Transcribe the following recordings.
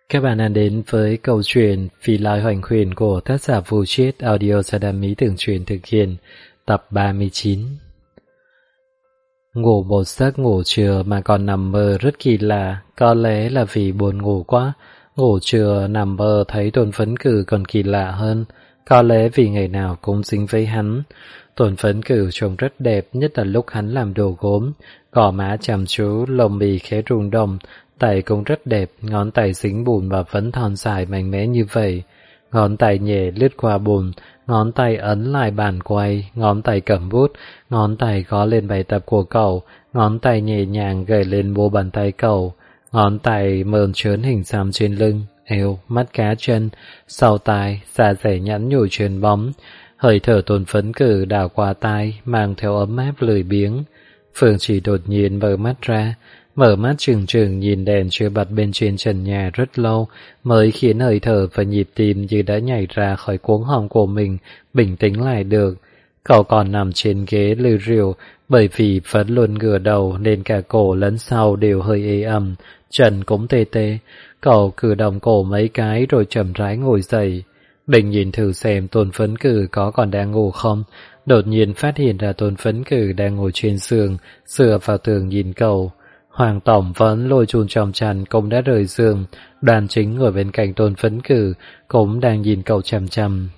Các bạn đang đến với câu chuyện Phi Lai Hoành Huyền của tác giả Vu Triết, audio do Đam Mỹ Tưởng Truyền thực hiện, tập 39. Ngủ một giấc ngủ trưa mà còn nằm mơ rất kỳ lạ, có lẽ là vì buồn ngủ quá. Ngủ trưa nằm mơ thấy Tôn Phấn Cử còn kỳ lạ hơn, có lẽ vì ngày nào cũng dính với hắn. Tôn Phấn Cử trông rất đẹp, nhất là lúc hắn làm đồ gốm, gò má chăm chú, lông mi khẽ rung động, tay cũng rất đẹp, ngón tay dính bùn và vẫn thon dài mạnh mẽ như vậy. Ngón tay nhẹ lướt qua bùn, ngón tay ấn lại bàn quay, ngón tay cầm bút, ngón tay gõ lên bài tập của cậu, ngón tay nhẹ nhàng gầy lên mu bàn tay cậu, ngón tay mơn trớn hình xăm trên lưng, eo, mắt cá chân, sau tai, da dẻ nhẵn nhủi chuyền bóng. Hơi thở Tôn Phấn Cử đảo qua tai, mang theo ấm áp lười biếng. Phương Chỉ đột nhiên mở mắt ra, mở mắt trừng trừng nhìn đèn chưa bật bên trên trần nhà rất lâu, mới khiến hơi thở và nhịp tim như đã nhảy ra khỏi cuống họng của mình, bình tĩnh lại được. Cậu còn nằm trên ghế lừ rìu, bởi vì vẫn luôn ngửa đầu nên cả cổ lẫn sau đều hơi ê ẩm, chân cũng tê tê. Cậu cử động cổ mấy cái rồi chậm rãi ngồi dậy. Định nhìn thử xem Tôn Phấn Cử có còn đang ngủ không, đột nhiên phát hiện ra Tôn Phấn Cử đang ngồi trên giường, dựa vào tường nhìn cậu. Hoàng Tổng vẫn lôi chun trong chăn cũng đã rời giường, Đoàn Chính ngồi bên cạnh Tôn Phấn Cử cũng đang nhìn cậu chằm chằm.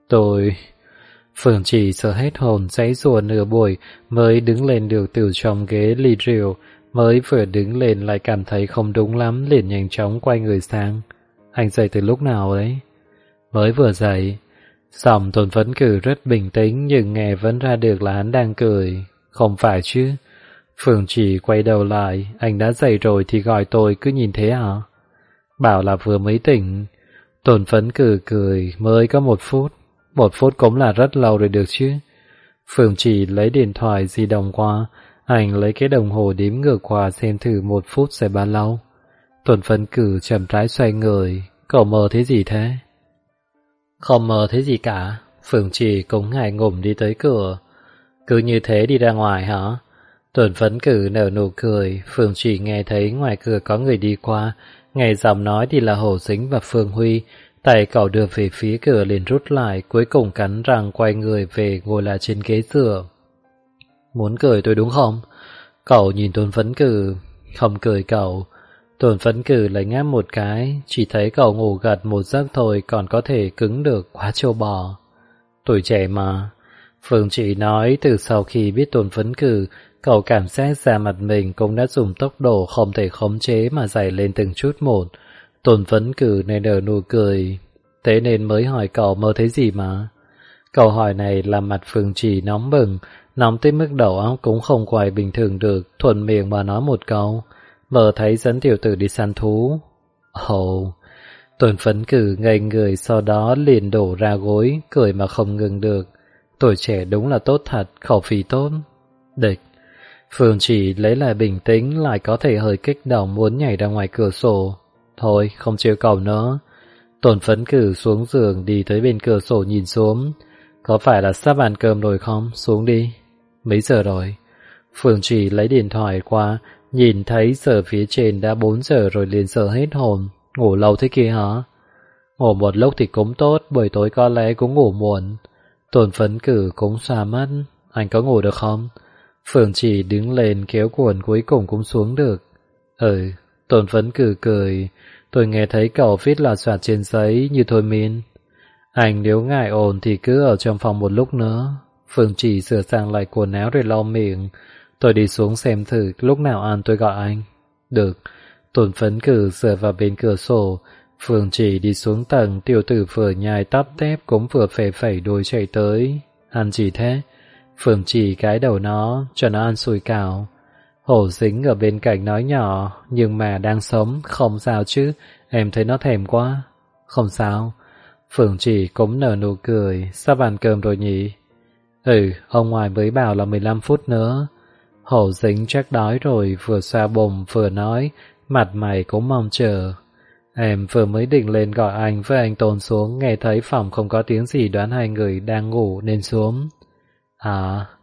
Phương Chỉ sợ hết hồn, giãy giụa nửa buổi mới đứng lên được từ trong ghế ly rượu, mới vừa đứng lên lại cảm thấy không đúng lắm, liền nhanh chóng quay người sang. Anh dậy từ lúc nào ấy? Mới vừa dậy. Giọng Tôn Phấn Cử rất bình tĩnh nhưng nghe vẫn ra được là hắn đang cười. Không phải chứ? Phương Chỉ quay đầu lại, anh đã dậy rồi thì gọi tôi, cứ nhìn thế hả? Bảo là vừa mới tỉnh. Tôn Phấn Cử cười, mới có 1 phút. 1 phút cũng là rất lâu rồi được chứ. Phương Chỉ lấy điện thoại di động qua, anh lấy cái đồng hồ đếm ngược qua xem thử 1 phút sẽ bao lâu. Tôn Phấn Cử chậm rãi xoay người, cậu mơ thế gì thế? Không mơ thế gì cả. Phương Chỉ cũng ngại ngùng đi tới cửa. Cứ như thế đi ra ngoài hả? Tôn Phấn Cử nở nụ cười. Phương Chỉ nghe thấy ngoài cửa có người đi qua, nghe giọng nói thì là Hổ Dính và Phương Huy. Tay cậu đưa về phía cửa liền rút lại, cuối cùng cắn răng quay người về ngồi lại trên ghế dựa. Muốn cười tôi đúng không? Cậu nhìn Tôn Phấn Cử. Không cười cậu. Tôn Phấn Cử lấy ngáp một cái, chỉ thấy cậu ngủ gật một giấc thôi còn có thể cứng được, quá trâu bò. Tuổi trẻ mà. Phương Chỉ nói từ sau khi biết Tôn Phấn Cử, cậu cảm giác da mặt mình cũng đã dùng tốc độ không thể khống chế mà dày lên từng chút một. Tôn Phấn Cử nên nở nụ cười. Thế nên mới hỏi cậu mơ thấy gì mà. Câu hỏi này làm mặt Phương Chỉ nóng bừng, nóng tới mức đầu óc cũng không quay bình thường được, thuận miệng mà nói một câu. Mơ thấy dẫn tiểu tử đi săn thú. Ồ. Tôn Phấn Cử ngây người, sau đó liền đổ ra gối, cười mà không ngừng được. Tuổi trẻ đúng là tốt thật, khẩu vị tốt. Địch. Phương Chỉ lấy lại bình tĩnh, lại có thể hơi kích động muốn nhảy ra ngoài cửa sổ. Thôi, không trêu cậu nữa. Tôn Phấn Cử xuống giường đi tới bên cửa sổ nhìn xuống. Có phải là sắp ăn cơm rồi không? Xuống đi. Mấy giờ rồi? Phương Chỉ lấy điện thoại qua, nhìn thấy giờ phía trên đã 4 giờ rồi liền sợ hết hồn. Ngủ lâu thế kia hả? Ngủ một lúc thì cũng tốt, buổi tối có lẽ cũng ngủ muộn. Tôn Phấn Cử cũng xoa mắt. Anh có ngủ được không? Phương Chỉ đứng lên kéo quần cuối cùng cũng xuống được. Tôn Phấn Cử cười. Tôi nghe thấy cậu viết là soạt trên giấy như thôi miên. Anh nếu ngại ồn thì cứ ở trong phòng một lúc nữa. Phương Chỉ sửa sang lại quần áo rồi lau miệng. Tôi đi xuống xem thử, lúc nào ăn tôi gọi anh. Được. Tôn Phấn Cử dựa vào bên cửa sổ. Phương Chỉ đi xuống tầng, tiểu tử vừa nhai tắp tép cũng vừa phẩy phẩy đuôi chạy tới. Ăn gì thế? Phương Chỉ cái đầu nó, cho nó ăn sủi cảo. Hổ Dính ở bên cạnh nói nhỏ, nhưng mà đang sống, không sao chứ, em thấy nó thèm quá. Không sao. Phương Chỉ cũng nở nụ cười, sắp ăn cơm rồi nhỉ? Ông ngoài mới bảo là 15 phút nữa. Hổ Dính chắc đói rồi, vừa xoa bụng vừa nói, mặt mày cũng mong chờ. Em vừa mới định lên gọi anh với anh Tôn xuống, nghe thấy phòng không có tiếng gì đoán hai người đang ngủ nên xuống. À,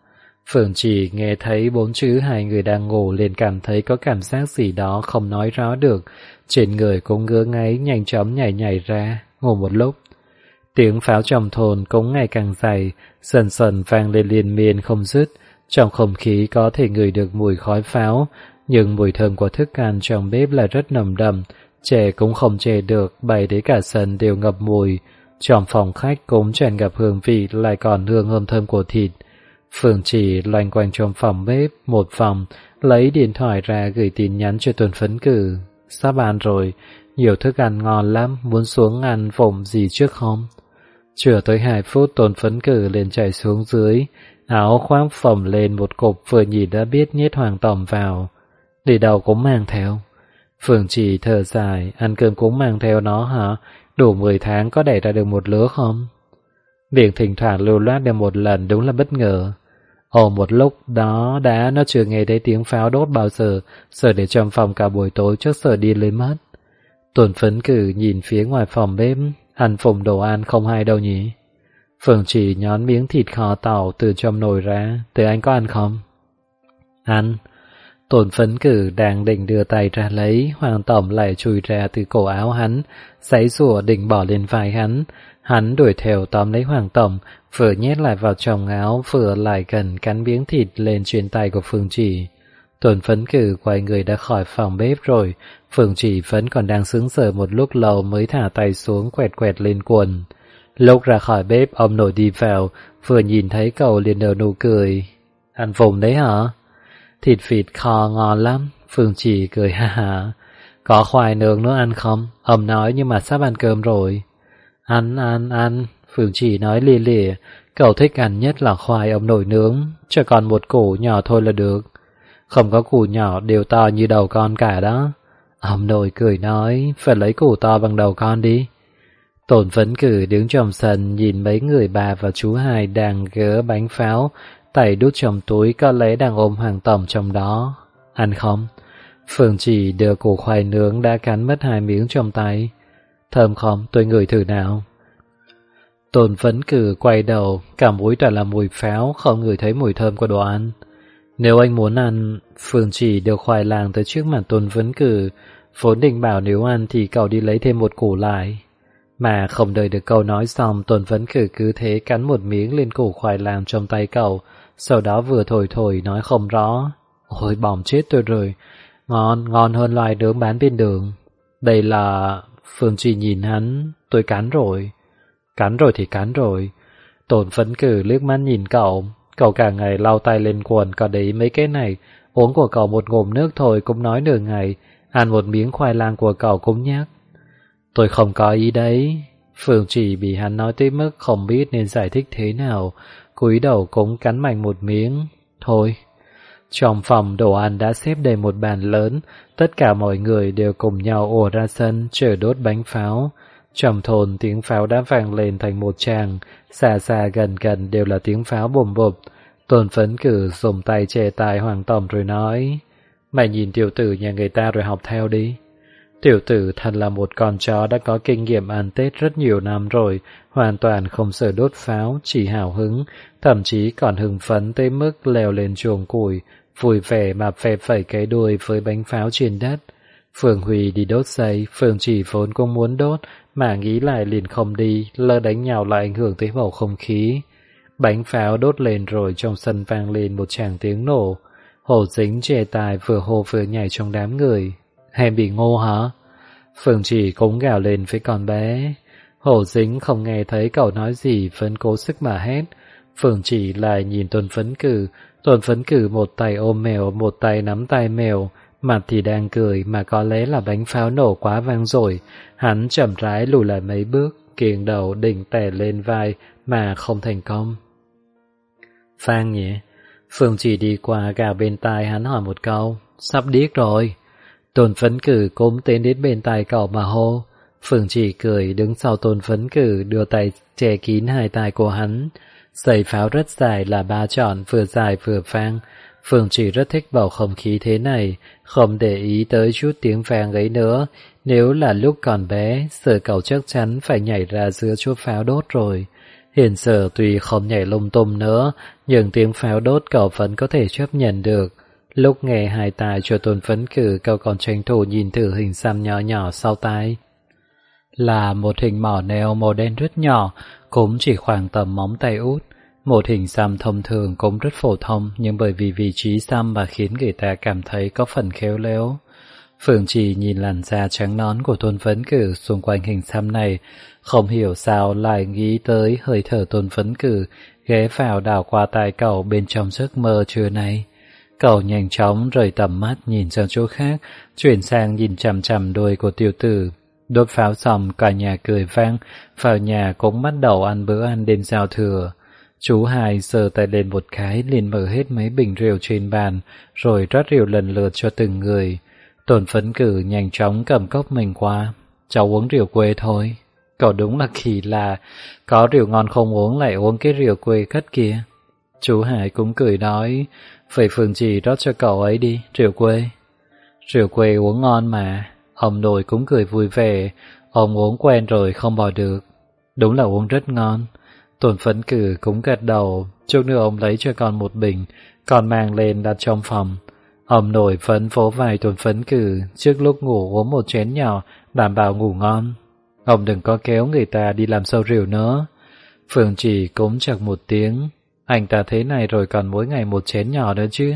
Phượng Chỉ nghe thấy 4 chữ hai người đang ngủ liền cảm thấy có cảm giác gì đó không nói rõ được, trên người cũng ngứa ngáy nhanh chóng nhảy nhảy ra, ngủ một lúc. Tiếng pháo trong thôn cũng ngày càng dày, dần dần vang lên liên miên không dứt, trong không khí có thể ngửi được mùi khói pháo, nhưng mùi thơm của thức ăn trong bếp là rất nồng đậm, trẻ cũng không che được, bày đến cả sân đều ngập mùi. Trong phòng khách cũng tràn ngập hương vị, lại còn hương thơm thơm của thịt. Phượng Chỉ loanh quanh trong phòng bếp một vòng, lấy điện thoại ra gửi tin nhắn cho Tuần Phấn Cử. Sắp ăn rồi, nhiều thức ăn ngon lắm, muốn xuống ăn vụng gì trước không? Chưa tới 2 phút Tuần Phấn Cử liền chạy xuống dưới, áo khoác phồng lên một cục vừa nhìn đã biết nhét Hoàng Tòng vào. Đi đâu cũng mang theo. Phượng Chỉ thở dài, ăn cơm cũng mang theo nó hả? Đủ 10 tháng có đẻ ra được một lứa không? Miệng thỉnh thoảng lưu loát được một lần đúng là bất ngờ. Một lúc đó nó chưa nghe thấy tiếng pháo đốt bao giờ, sợ để trong phòng cả buổi tối chắc sợ đi lên mất. Tuần Phấn Cử nhìn phía ngoài phòng bếp, ăn phùng đồ ăn không hay đâu nhỉ? Phượng Chỉ nhón miếng thịt kho tàu từ trong nồi ra, từ anh có ăn không? Ăn. Tuần Phấn Cử đang định đưa tay ra lấy, Hoàng Tổng lại chui ra từ cổ áo hắn, giãy giụa định bỏ lên vai hắn. Hắn đuổi theo tóm lấy Hoàng Tổng, vừa nhét lại vào trong áo, vừa lại gần cắn miếng thịt lên trên tay của Phương Chỉ. Tuần Phấn Cử quay người đã khỏi phòng bếp rồi, Phương Chỉ vẫn còn đang sững sờ một lúc lâu mới thả tay xuống quẹt quẹt lên quần. Lúc ra khỏi bếp, ông nội đi vào, vừa nhìn thấy cậu liền nở nụ cười. Ăn vùng đấy hả? Thịt vịt kho ngon lắm, Phương Chỉ cười ha ha. Có khoai nướng nữa ăn không? Ông nói nhưng mà sắp ăn cơm rồi. Ăn, Phương Chỉ nói lia lịa, cậu thích ăn nhất là khoai ông nội nướng, cho còn một củ nhỏ thôi là được. Không có củ nhỏ đều to như đầu con cả đó. Ông nội cười nói, phải lấy củ to bằng đầu con đi. Tổn Phấn Cử đứng trong sân nhìn mấy người bà và chú Hai đang gỡ bánh pháo, tay đút trong túi có lẽ đang ôm Hoàng Tổng trong đó. Ăn không? Phương Chỉ đưa củ khoai nướng đã cắn mất 2 miếng trong tay. Thơm không? Tôi ngửi thử nào. Tổn Phấn Cử quay đầu, cả mũi toàn là mùi pháo, không ngửi thấy mùi thơm của đồ ăn. Nếu anh muốn ăn, Phương Chỉ đưa khoai lang tới trước mặt Tổn Phấn Cử, vốn định bảo nếu ăn thì cậu đi lấy thêm một củ lại. Mà không đợi được câu nói xong, Tổn Phấn Cử cứ thế cắn một miếng lên củ khoai lang trong tay cậu, sau đó vừa thổi nói không rõ. Ôi bỏng chết tôi rồi, ngon hơn loài nướng bán bên đường. Đây là... Phương Chỉ nhìn hắn, tôi cắn rồi. Cắn rồi thì cắn rồi. Tổn Phấn Cử liếc mắt nhìn cậu cả ngày lau tay lên quần, có đấy mấy cái này, uống của cậu một ngụm nước thôi cũng nói nửa ngày, ăn một miếng khoai lang của cậu cũng nhắc. Tôi không có ý đấy. Phương Chỉ bị hắn nói tới mức không biết nên giải thích thế nào, cúi đầu cũng cắn mạnh một miếng. Thôi. Trong phòng đồ ăn đã xếp đầy một bàn lớn, tất cả mọi người đều cùng nhau ùa ra sân chờ đốt bánh pháo. Trong thôn tiếng pháo đã vang lên thành một tràng, xa xa gần gần đều là tiếng pháo bùm bụp. Tổn Phấn Cử dùng tay che tai Hoàng Tổng rồi nói, mày nhìn tiểu tử nhà người ta rồi học theo đi. Tiểu tử thật là một con chó đã có kinh nghiệm ăn Tết rất nhiều năm rồi, hoàn toàn không sợ đốt pháo, chỉ hào hứng, thậm chí còn hưng phấn tới mức leo lên chuồng củi, vui vẻ mà phe phẩy cái đuôi với bánh pháo trên đất. Phương Huy đi đốt giấy, Phương Chỉ vốn cũng muốn đốt, mà nghĩ lại liền không đi, lỡ đánh nhau lại ảnh hưởng tới bầu không khí. Bánh pháo đốt lên rồi trong sân vang lên một tràng tiếng nổ. Hồ Dính chê tài vừa hô vừa nhảy trong đám người. Em bị ngô hả? Phương Chỉ cũng gào lên với con bé. Hồ Dính không nghe thấy cậu nói gì, vẫn cố sức mà hét. Phương Chỉ lại nhìn Tuần Phấn Cử. Tuần Phấn Cử một tay ôm mèo, một tay nắm tay mèo, mặt thì đang cười, mà có lẽ là bánh pháo nổ quá vang dội. Hắn chậm rãi lùi lại mấy bước, kiêng đầu định tè lên vai mà không thành công. Phang nhỉ? Phương Chỉ đi qua gào bên tai hắn hỏi một câu. Sắp điếc rồi. Tuần Phấn Cử cũng tiến đến bên tai cậu mà hô. Phương Chỉ cười đứng sau Tuần Phấn Cử, đưa tay che kín hai tai của hắn. Giày pháo rất dài là 3 trọn, vừa dài vừa vang. Phương Chỉ rất thích bầu không khí thế này, không để ý tới chút tiếng vang ấy nữa. Nếu là lúc còn bé, giờ cậu chắc chắn phải nhảy ra giữa chỗ pháo đốt rồi. Hiện giờ tuy không nhảy lung tung nữa, nhưng tiếng pháo đốt cậu vẫn có thể chấp nhận được. Lúc nghe hai tai cho Tôn Phấn Cử, cậu còn tranh thủ nhìn thử hình xăm nhỏ nhỏ sau tai. Là một hình mỏ neo màu đen rất nhỏ, cũng chỉ khoảng tầm móng tay út. Một hình xăm thông thường cũng rất phổ thông, nhưng bởi vì vị trí xăm mà khiến người ta cảm thấy có phần khéo léo. Phương Trì nhìn làn da trắng nõn của Tôn Phấn Cử xung quanh hình xăm này, không hiểu sao lại nghĩ tới hơi thở Tôn Phấn Cử ghé vào đảo qua tai cậu bên trong giấc mơ trưa nay. Cậu nhanh chóng rời tầm mắt nhìn sang chỗ khác, chuyển sang nhìn chằm chằm đuôi của tiểu tử. Đốt pháo xong, cả nhà cười vang, vào nhà cũng bắt đầu ăn bữa ăn đêm giao thừa. Chú Hai giơ tay lên một cái, liền mở hết mấy bình rượu trên bàn, rồi rót rượu lần lượt cho từng người. Tôn Phấn Cử nhanh chóng cầm cốc mình qua. Cháu uống rượu quê thôi. Cậu đúng là kỳ lạ, có rượu ngon không uống lại uống cái rượu quê cất kia. Chú Hải cũng cười nói, vậy Phương Trì rót cho cậu ấy đi, rượu quê. Rượu quê uống ngon mà. Ông nội cũng cười vui vẻ, ông uống quen rồi không bỏ được. Đúng là uống rất ngon. Tôn Phấn Cử cũng gật đầu, chút nữa ông lấy cho con một bình, con mang lên đặt trong phòng. Ông nội vẫn vỗ vai Tôn Phấn Cử, trước lúc ngủ uống một chén nhỏ, đảm bảo ngủ ngon. Ông đừng có kéo người ta đi làm sâu rượu nữa. Phương Trì cũng chật một tiếng, anh ta thế này rồi còn mỗi ngày một chén nhỏ nữa chứ.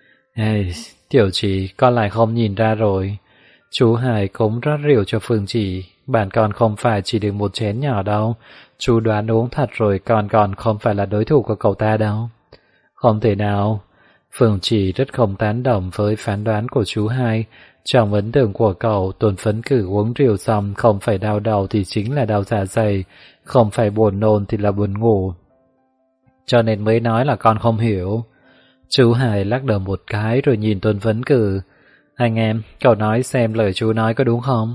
Ê, tiểu Trì, con lại không nhìn ra rồi. Chú Hải cũng rót rượu cho Phương Trì, bạn con không phải chỉ được một chén nhỏ đâu. Chú đoán uống thật rồi con còn không phải là đối thủ của cậu ta đâu. Không thể nào. Phương Trì rất không tán đồng với phán đoán của chú Hai. Trong ấn tượng của cậu, Tôn Phấn Cử uống rượu xong không phải đau đầu thì chính là đau dạ dày, không phải buồn nôn thì là buồn ngủ. Cho nên mới nói là con không hiểu. Chú Hải lắc đầu một cái rồi nhìn Tôn Phấn Cử. Anh em, cậu nói xem lời chú nói có đúng không?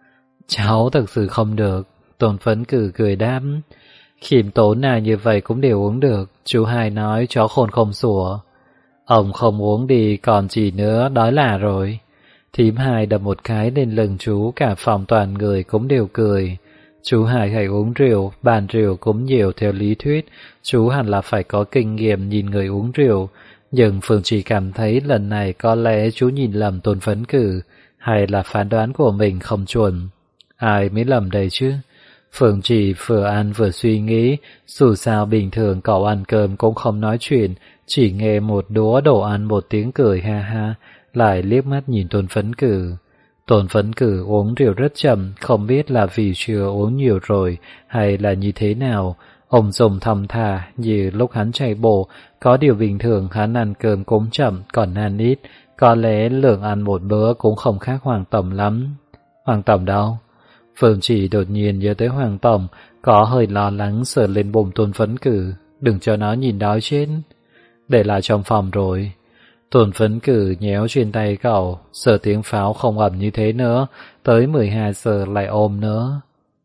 Cháu thực sự không được. Tôn Phấn Cử cười đáp. Khiêm tốn nào như vậy cũng đều uống được. Chú Hai nói chó khôn không sủa. Ông không uống đi còn gì nữa, đói là rồi. Thím Hai đập một cái lên lưng chú, cả phòng toàn người cũng đều cười. Chú Hai hãy uống rượu, bàn rượu cũng nhiều theo lý thuyết. Chú hẳn là phải có kinh nghiệm nhìn người uống rượu. Nhưng Phương chỉ cảm thấy lần này có lẽ chú nhìn lầm Tôn Phấn Cử, hay là phán đoán của mình không chuẩn. Ai mới lầm đây chứ? Phương chỉ vừa ăn vừa suy nghĩ, dù sao bình thường cậu ăn cơm cũng không nói chuyện, chỉ nghe một đũa đồ ăn một tiếng cười ha ha, lại liếc mắt nhìn Tôn Phấn Cử. Tôn Phấn Cử uống rượu rất chậm, không biết là vì chưa uống nhiều rồi hay là như thế nào. Ông dùng thầm thà như lúc hắn chạy bộ, có điều bình thường hắn ăn cơm cũng chậm, còn ăn ít, có lẽ lượng ăn một bữa cũng không khác Hoàng Tổng lắm. Hoàng Tổng đâu? Phương Chỉ đột nhiên nhớ tới Hoàng Tổng, có hơi lo lắng sờ lên bụng Tôn Phấn Cử, đừng cho nó nhìn đói chết. Để lại trong phòng rồi. Tôn Phấn Cử nhéo trên tay cậu, sợ tiếng pháo không ầm như thế nữa, tới 12 giờ lại ôm nữa.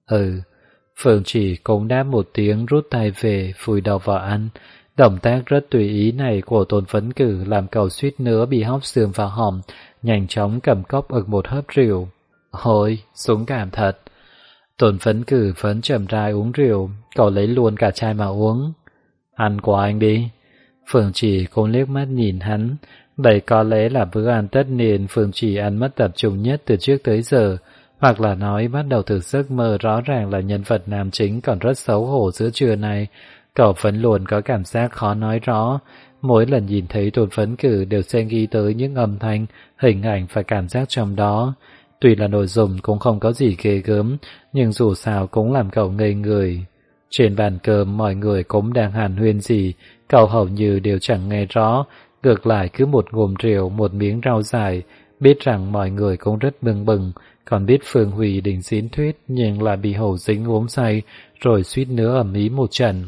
Phương Chỉ cũng đáp một tiếng rút tay về, vùi đầu vào ăn. Động tác rất tùy ý này của Tôn Phấn Cử làm cậu suýt nữa bị hóc xương vào họng, nhanh chóng cầm cốc ực một hớp rượu. Ôi, dũng cảm thật. Tôn Phấn Cử vẫn chậm rãi uống rượu, cậu lấy luôn cả chai mà uống. Ăn của anh đi. Phương Chỉ cũng liếc mắt nhìn hắn. Đây có lẽ là bữa ăn tất niên Phương Chỉ ăn mất tập trung nhất từ trước tới giờ, hoặc là nói bắt đầu từ giấc mơ rõ ràng là nhân vật nam chính còn rất xấu hổ giữa trưa này. Cậu vẫn luôn có cảm giác khó nói rõ. Mỗi lần nhìn thấy Tôn Phấn Cử đều sẽ ghi tới những âm thanh, hình ảnh và cảm giác trong đó. Tuy là nội dung cũng không có gì ghê gớm, nhưng dù sao cũng làm cậu ngây người. Trên bàn cơm mọi người cũng đang hàn huyên gì, cậu hầu như đều chẳng nghe rõ, ngược lại cứ một ngụm rượu, một miếng rau dại, biết rằng mọi người cũng rất bừng bừng, còn biết Phương Hủy định diễn thuyết nhưng lại bị Hầu Dính uống say, rồi suýt nữa ầm ĩ một trận.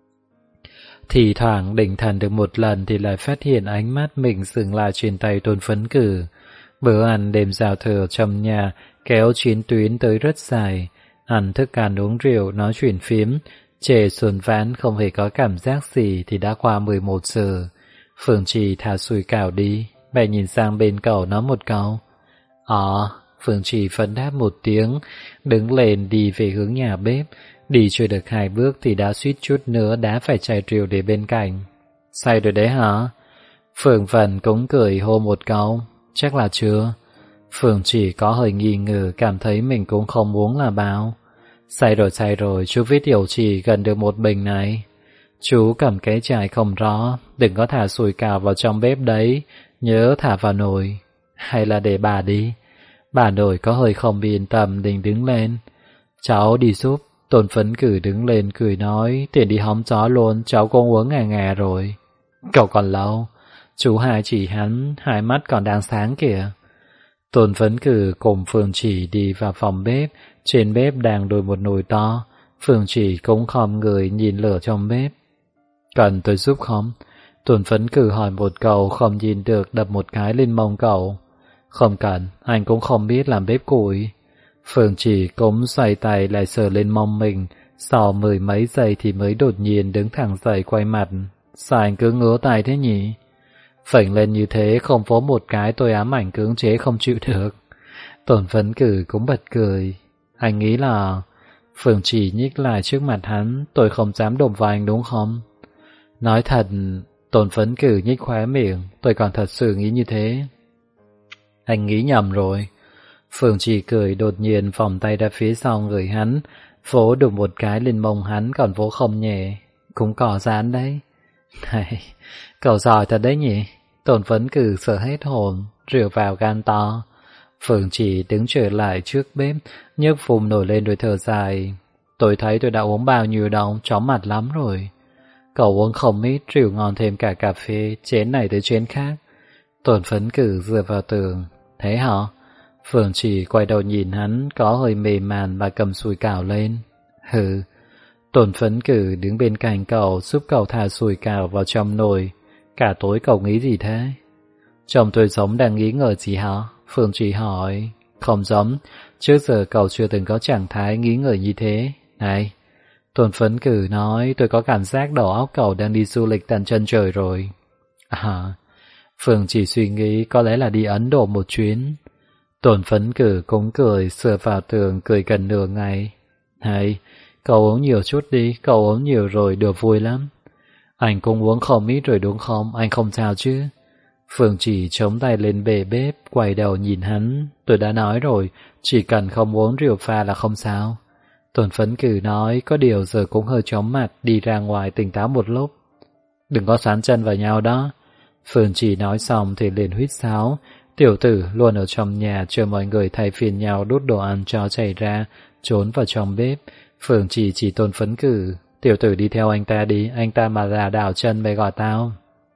Thì thoảng định thần được một lần thì lại phát hiện ánh mắt mình dừng lại trên tay Tôn Phấn Cử. Bữa ăn đêm giao thừa trong nhà kéo chiến tuyến tới rất dài, ăn thức ăn uống rượu nói chuyện phiếm, chề xuân ván không hề có cảm giác gì thì đã qua 11 giờ. Phương Trì thả sủi cảo đi, mẹ nhìn sang bên cậu nói một câu. Phương Trì phấn đáp một tiếng, đứng lên đi về hướng nhà bếp. Đi chưa được 2 bước thì đã suýt chút nữa đã phải chai rượu để bên cạnh. Say rồi đấy hả? Phương Vân cũng cười hô một câu. Chắc là chưa. Phương Trì có hơi nghi ngờ, cảm thấy mình cũng không uống là bao. Say rồi, chú viết điều chỉ gần được 1 bình này. Chú cầm cái chai không rõ, đừng có thả sủi cảo vào trong bếp đấy, nhớ thả vào nồi. Hay là để bà đi. Bà Nội có hơi không yên tâm định đứng lên. Cháu đi giúp. Tôn Phấn Cử đứng lên cười nói, tiền đi hóng gió luôn, cháu cũng uống ngà rồi. Cậu còn lâu. Chú Hai chỉ hắn, 2 mắt còn đang sáng kìa. Tôn Phấn Cử cùng Phương Chỉ đi vào phòng bếp. Trên bếp đang đun một nồi to. Phương Chỉ cũng khom người nhìn lửa trong bếp. Cần tôi giúp không? Tôn Phấn Cử hỏi một câu, không nhìn được đập một cái lên mông cậu. Không cần, anh cũng không biết làm bếp củi. Phương Chỉ cũng xoay tay lại sờ lên mông mình, sau 10 mấy giây thì mới đột nhiên đứng thẳng dậy quay mặt. Sao anh cứ ngứa tay thế nhỉ? Phẩy lên như thế không vỗ một cái tôi ám ảnh cưỡng chế không chịu được. Tôn Phấn Cử cũng bật cười. Anh nghĩ là... Phương Chỉ nhích lại trước mặt hắn, tôi không dám đụng vào anh đúng không? Nói thật, Tôn Phấn Cử nhích khóe miệng, tôi còn thật sự nghĩ như thế. Anh nghĩ nhầm rồi. Phương Chỉ cười đột nhiên vòng tay ra phía sau người hắn, vỗ đụng một cái lên mông hắn còn vỗ không nhẹ. Cũng cỏ rán đấy. Này, cậu giỏi thật đấy nhỉ. Tôn Phấn Cử sợ hết hồn, rượu vào gan to. Phương Chỉ đứng trở lại trước bếp, nhấc phùm nổi lên rồi thở dài. Tôi thấy tôi đã uống bao nhiêu đâu, chóng mặt lắm rồi. Cậu uống không ít, rượu ngon thêm cả cà phê, chén này tới chén khác. Tôn Phấn Cử dựa vào tường. Thế hả? Phương Chỉ quay đầu nhìn hắn, có hơi mềm màn và cầm sủi cảo lên. Hừ. Tôn Phấn Cử đứng bên cạnh cậu, giúp cậu thả sủi cảo vào trong nồi. Cả tối cậu nghĩ gì thế? Chồng tôi giống đang nghĩ ngợi gì hả? Phương Chỉ hỏi. Không giống, trước giờ cậu chưa từng có trạng thái nghĩ ngợi như thế. Này, Tôn Phấn Cử nói, tôi có cảm giác đầu óc cậu đang đi du lịch tận chân trời rồi. À, Phương Chỉ suy nghĩ có lẽ là đi Ấn Độ một chuyến. Tôn Phấn Cử cũng cười, sửa vào tường cười gần nửa ngày. Này, cậu uống nhiều chút đi, cậu uống nhiều rồi được vui lắm. Anh cũng uống không ít rồi đúng không, anh không sao chứ? Phương Chỉ chống tay lên bề bếp, quay đầu nhìn hắn. Tôi đã nói rồi, chỉ cần không uống rượu pha là không sao. Tôn Phấn Cử nói, có điều giờ cũng hơi chóng mặt, đi ra ngoài tỉnh táo một lúc. Đừng có sán chân vào nhau đó. Phương Chỉ nói xong thì liền huýt sáo. Tiểu tử luôn ở trong nhà chờ mọi người thay phiên nhau đút đồ ăn cho chảy ra, trốn vào trong bếp. Phương chỉ Tôn Phấn Cử. Tiểu tử đi theo anh ta đi, anh ta mà là đảo chân về gọi tao.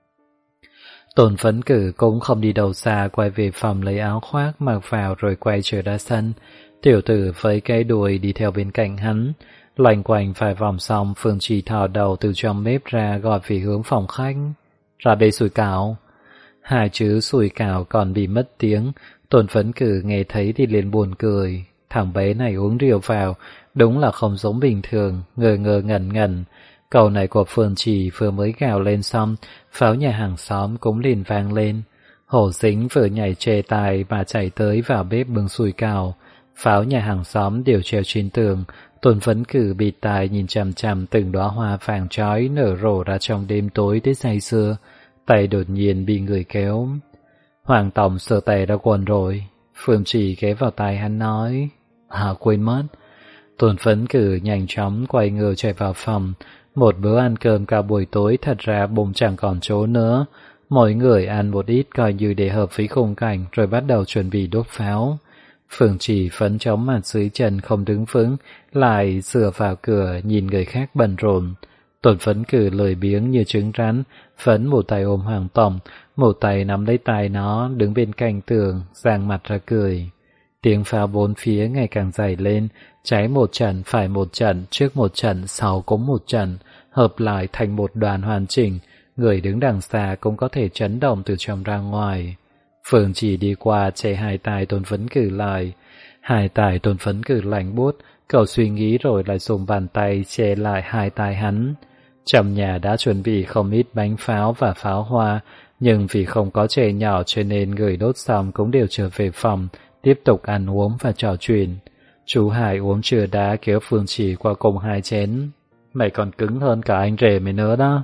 Tôn Phấn Cử cũng không đi đâu xa, quay về phòng lấy áo khoác mặc vào rồi quay trở ra sân. Tiểu tử với cái đuôi đi theo bên cạnh hắn. Loanh quanh vài vòng xong, Phương Chỉ thò đầu từ trong bếp ra gọi về hướng phòng khách. Ra đây sủi cảo. 2 chữ sủi cảo còn bị mất tiếng. Tôn Phấn Cử nghe thấy thì liền buồn cười. Thằng bé này uống rượu vào, đúng là không giống bình thường, ngờ ngẩn ngẩn. Câu này của Phương Chỉ vừa mới gào lên xong, pháo nhà hàng xóm cũng liền vang lên. Hổ Dính vừa nhảy chê tài mà chạy tới vào bếp bưng sủi cảo. Pháo nhà hàng xóm đều treo trên tường. Tôn Phấn Cử bịt tai nhìn chằm chằm từng đóa hoa vàng chói nở rộ ra trong đêm tối tới say sưa. Tay đột nhiên bị người kéo. Hoàng Tổng sờ tè ra quần rồi. Phương Chỉ ghé vào tai hắn nói. Quên mất. Tôn Phấn Cử nhanh chóng quay người chạy vào phòng. Một bữa ăn cơm cả buổi tối thật ra bụng chẳng còn chỗ nữa. Mỗi người ăn một ít coi như để hợp với khung cảnh rồi bắt đầu chuẩn bị đốt pháo. Phương Chỉ phấn chóng mặt dưới chân không đứng vững, lại dựa vào cửa nhìn người khác bận rộn. Tôn Phấn Cử lười biếng như trứng rắn, Phấn một tay ôm Hoàng Tổng, một tay nắm lấy tay nó đứng bên cạnh tường, giang mặt ra cười. Tiếng pháo bốn phía ngày càng dày lên, cháy một trận, phải một trận, trước một trận, sau cũng một trận, hợp lại thành một đoàn hoàn chỉnh, người đứng đằng xa cũng có thể chấn động từ trong ra ngoài. Phương Chỉ đi qua che 2 tay Tôn Phấn Cử lại. 2 tay Tôn Phấn Cử lạnh buốt, cậu suy nghĩ rồi lại dùng bàn tay che lại 2 tay hắn. Trong nhà đã chuẩn bị không ít bánh pháo và pháo hoa, nhưng vì không có trẻ nhỏ cho nên người đốt xong cũng đều trở về phòng, tiếp tục ăn uống và trò chuyện. Chú Hải uống trưa đá kéo Phương Chỉ qua cùng 2 chén. Mày còn cứng hơn cả anh rể mày nữa đó.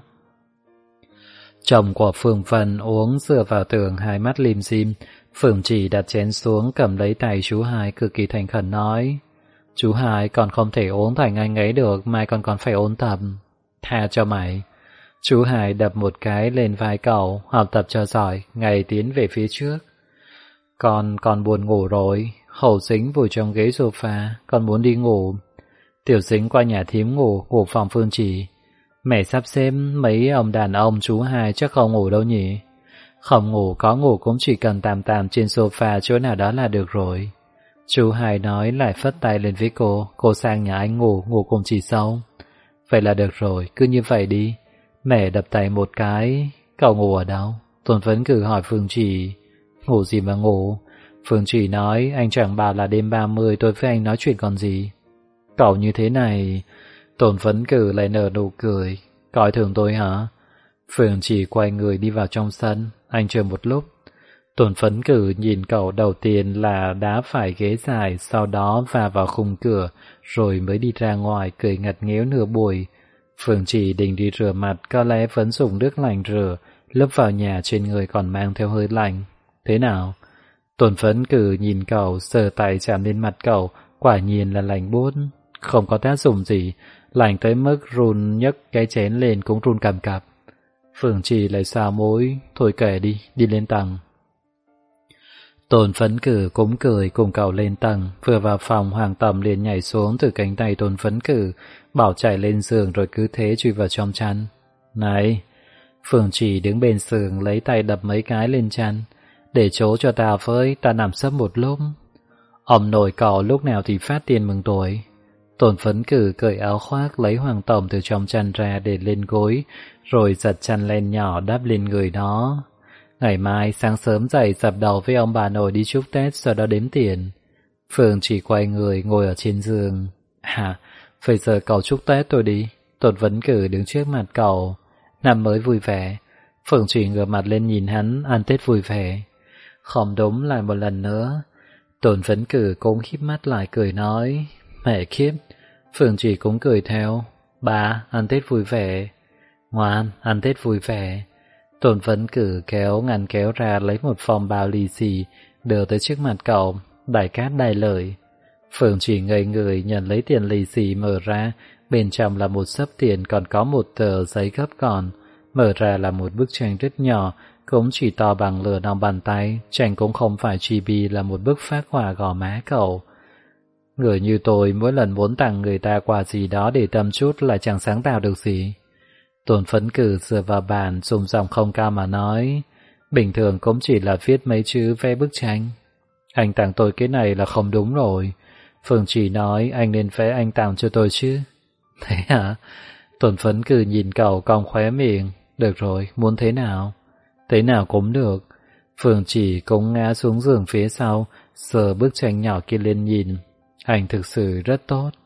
Chồng của Phương Vân uống dựa vào tường, 2 mắt lim dim. Phương Chỉ đặt chén xuống, cầm lấy tay chú Hải cực kỳ thành khẩn nói: Chú Hải, còn không thể uống thành anh ấy được, mai còn phải ôn tập. Tha cho mày. Chú Hải đập một cái lên vai cậu: học tập cho giỏi, ngày tiến về phía trước. Con buồn ngủ rồi. Hậu Dính vùi trong ghế sofa: con muốn đi ngủ. Tiểu Dính qua nhà thím ngủ phòng Phương Chỉ. Mẹ sắp xếp mấy ông đàn ông chú Hai chắc không ngủ đâu nhỉ? Không ngủ, có ngủ cũng chỉ cần tạm trên sofa chỗ nào đó là được rồi. Chú Hai nói lại phất tay lên với cô sang nhà anh ngủ cùng chị Sâu. Vậy là được rồi, cứ như vậy đi. Mẹ đập tay một cái: cậu ngủ ở đâu? Tôn Phấn Cử hỏi Phương Chỉ. Ngủ gì mà ngủ? Phương Chỉ nói: anh chẳng bảo là đêm 30 tôi với anh nói chuyện còn gì. Cậu như thế này... Tôn Phấn Cử lại nở nụ cười: coi thường tôi hả? Phương Chỉ quay người đi vào trong sân. Anh chờ một lúc. Tôn Phấn Cử nhìn cậu đầu tiên là đá phải ghế dài, sau đó va vào khung cửa, rồi mới đi ra ngoài cười ngặt nghẽo nửa buổi. Phương Chỉ định đi rửa mặt, có lẽ vẫn dùng nước lạnh rửa, lúc vào nhà trên người còn mang theo hơi lạnh. Thế nào? Tôn Phấn Cử nhìn cậu, sờ tay chạm lên mặt cậu, quả nhiên là lạnh buốt. Không có tác dụng gì, lạnh tới mức run nhấc cái chén lên cũng run cầm cập. Phương Chỉ lại xào mối: thôi kệ đi lên tầng. Tôn Phấn Cử cũng cười cùng cậu lên tầng. Vừa vào phòng, Hoàng Tầm liền nhảy xuống từ cánh tay Tôn Phấn Cử, bảo chạy lên giường rồi cứ thế chui vào trong chăn. Này! Phương Chỉ đứng bên giường lấy tay đập mấy cái lên chăn. Để chỗ cho tao với, ta nằm sấp một lúc. Ông nội cậu lúc nào thì phát tiền mừng tuổi. Tôn Phấn Cử cởi áo khoác lấy Hoàng Tổng từ trong chăn ra để lên gối, rồi giật chăn len nhỏ đắp lên người nó. Ngày mai sáng sớm dậy dập đầu với ông bà nội đi chúc Tết, sau đó đếm tiền. Phương Chỉ quay người ngồi ở trên giường. Hả? Bây giờ cậu chúc Tết tôi đi. Tôn Phấn Cử đứng trước mặt cậu. Năm mới vui vẻ. Phương Chỉ ngửa mặt lên nhìn hắn: ăn Tết vui vẻ. Không đúng, lại một lần nữa. Tôn Phấn Cử cũng híp mắt lại cười nói: mẹ khiếp. Phương Chỉ cũng cười theo: ba, ăn Tết vui vẻ. Ngoan, ăn Tết vui vẻ. Tôn Phấn Cử kéo ngăn kéo ra lấy một phong bao lì xì, đưa tới trước mặt cậu: đại cát đại lợi. Phương Chỉ ngây người nhận lấy tiền lì xì, mở ra, bên trong là một xấp tiền, còn có một tờ giấy gấp còn. Mở ra là một bức tranh rất nhỏ, cũng chỉ to bằng nửa lòng bàn tay. Tranh cũng không phải chibi, là một bức phác họa gò má cậu. Người như tôi mỗi lần muốn tặng người ta quà gì đó để tâm chút là chẳng sáng tạo được gì. Tôn Phấn Cử dựa vào bàn, dùng giọng không cao mà nói: bình thường cũng chỉ là viết mấy chữ vẽ bức tranh. Anh tặng tôi cái này là không đúng rồi. Phương Chỉ nói: anh nên vẽ anh tặng cho tôi chứ. Thế hả? Tôn Phấn Cử nhìn cậu cong khóe miệng: được rồi, muốn thế nào? Thế nào cũng được. Phương Chỉ cũng ngã xuống giường phía sau, sờ bức tranh nhỏ kia lên nhìn. Anh thực sự rất tốt.